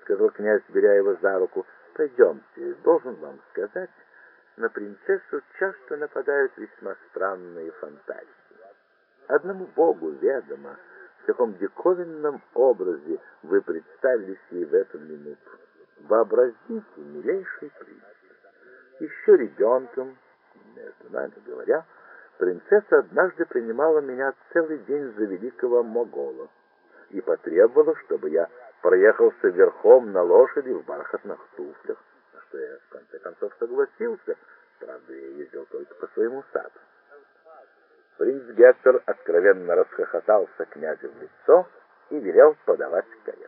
сказал князь, беря его за руку. Пойдемте, должен вам сказать, на принцессу часто нападают весьма странные фантазии. Одному Богу ведомо, в каком диковинном образе вы представились ей в эту минуту. Вообразите, милейший принц. Еще ребенком, между нами говоря, принцесса однажды принимала меня целый день за великого могола и потребовала, чтобы я проехался верхом на лошади в бархатных туфлях, на что я в конце концов согласился. Правда, я ездил только по своему саду. Принц Гектор откровенно расхохотался князю в лицо и велел подавать карету.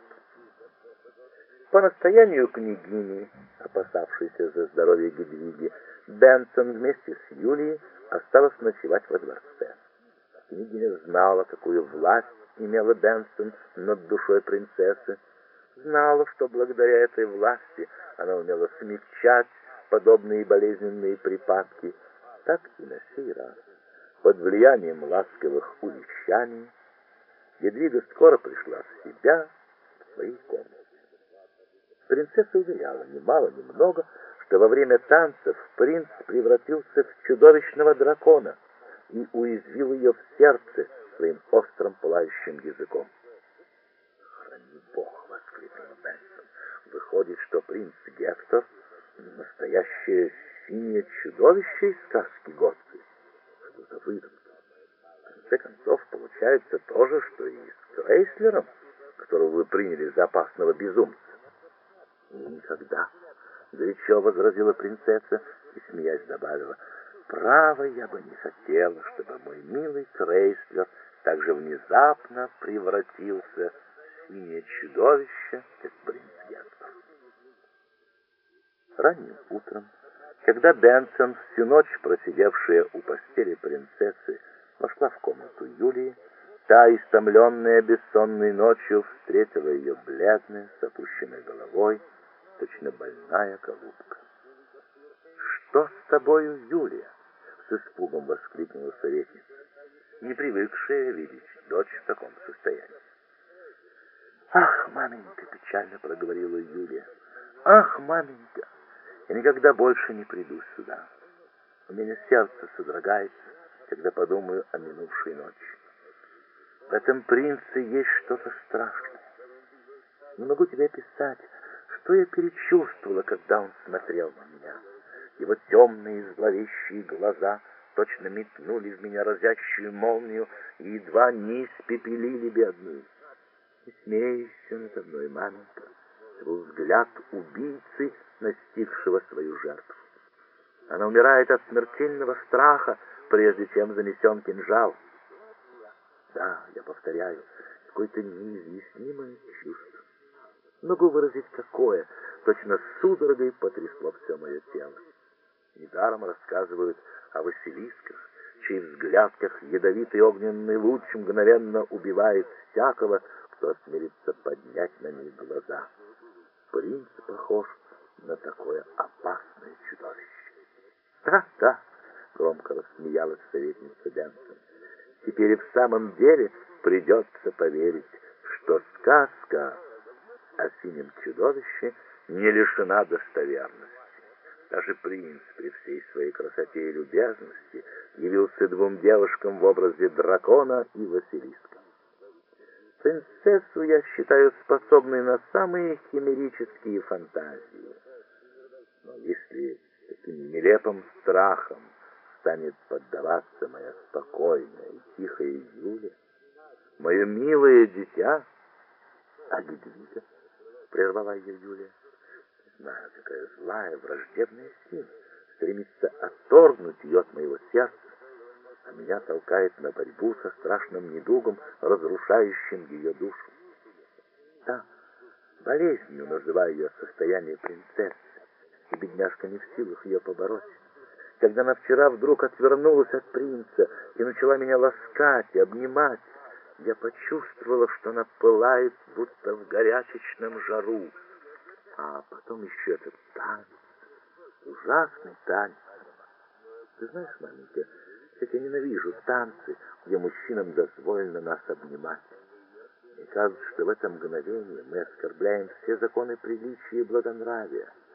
По настоянию княгини, опасавшейся за здоровье Гедвиги, Бенсон вместе с Юлией осталась ночевать во дворце. Княгиня знала, какую власть имела Бенсон над душой принцессы, знала, что благодаря этой власти она умела смягчать подобные болезненные припадки, так и на сей раз. Под влиянием ласковых увещаний Гедвига скоро пришла в себя в своей комнате. Принцесса уверяла ни мало ни много, что во время танцев принц превратился в чудовищного дракона и уязвил ее в сердце своим острым пылающим языком. «Храни Бог!» — воскликнул Бенсон. «Выходит, что принц Гектор — настоящее синее чудовище из сказки Готфри. Что за выдумка? В конце концов, получается то же, что и с Крейслером, которого вы приняли за опасного безумца». «Никогда!» — горячо возразила принцесса и, смеясь, добавила: «Право, я бы не хотела, чтобы мой милый Крейслер так же внезапно превратился в синее чудовище, как принц Гектор». Ранним утром, когда Бенсон, всю ночь просидевшая у постели принцессы, вошла в комнату Юлии, та, истомленная бессонной ночью, встретила ее бледной, с опущенной головой, точно больная голубка. «Что с тобою, Юлия?» — с испугом воскликнула советница, не привыкшая видеть дочь в таком состоянии. «Ах, маменька!» — печально проговорила Юлия. «Ах, маменька! Я никогда больше не приду сюда. У меня сердце содрогается, когда подумаю о минувшей ночи. В этом принце есть что-то страшное. Не могу тебе описать, что я перечувствовала, когда он смотрел на меня. Его темные зловещие глаза точно метнули в меня разящую молнию и едва не испепелили бедную. Не смейся надо мной, маменька. Это был взгляд убийцы, настигшего свою жертву. Она умирает от смертельного страха, прежде чем занесен кинжал. Да, я повторяю, какое-то неизъяснимое чувство. Могу выразить какое, точно судорогой потрясло все мое тело. Недаром рассказывают о Василисках, чей взгляд, как ядовитый огненный луч, мгновенно убивает всякого, кто осмелится поднять на них глаза. Принц похож на такое опасное чудовище. «Да, — громко рассмеялась советница Бенсон, — теперь и в самом деле придется поверить, что сказка о синем чудовище не лишена достоверности. Даже принц при всей своей красоте и любезности явился двум девушкам в образе дракона и Василиска. Принцессу я считаю способной на самые химерические фантазии. Но если таким нелепым страхом станет поддаваться моя спокойная и тихая Юля, мое милое дитя...» «А Гедвига?» — прервала ее Юлия. «Не знаю, какая злая, враждебная сила стремится отторгнуть ее от моего сердца, а меня толкает на борьбу со страшным недугом, разрушающим ее душу. Да, болезнью называю ее состояние принцессы, и бедняжка не в силах ее побороть. Когда она вчера вдруг отвернулась от принца и начала меня ласкать и обнимать, я почувствовала, что она пылает, будто в горячечном жару. А потом еще этот танец, ужасный танец. Ты знаешь, маменька, как я ненавижу танцы, где мужчинам дозволено нас обнимать. Мне кажется, что в это мгновение мы оскорбляем все законы приличия и благонравия.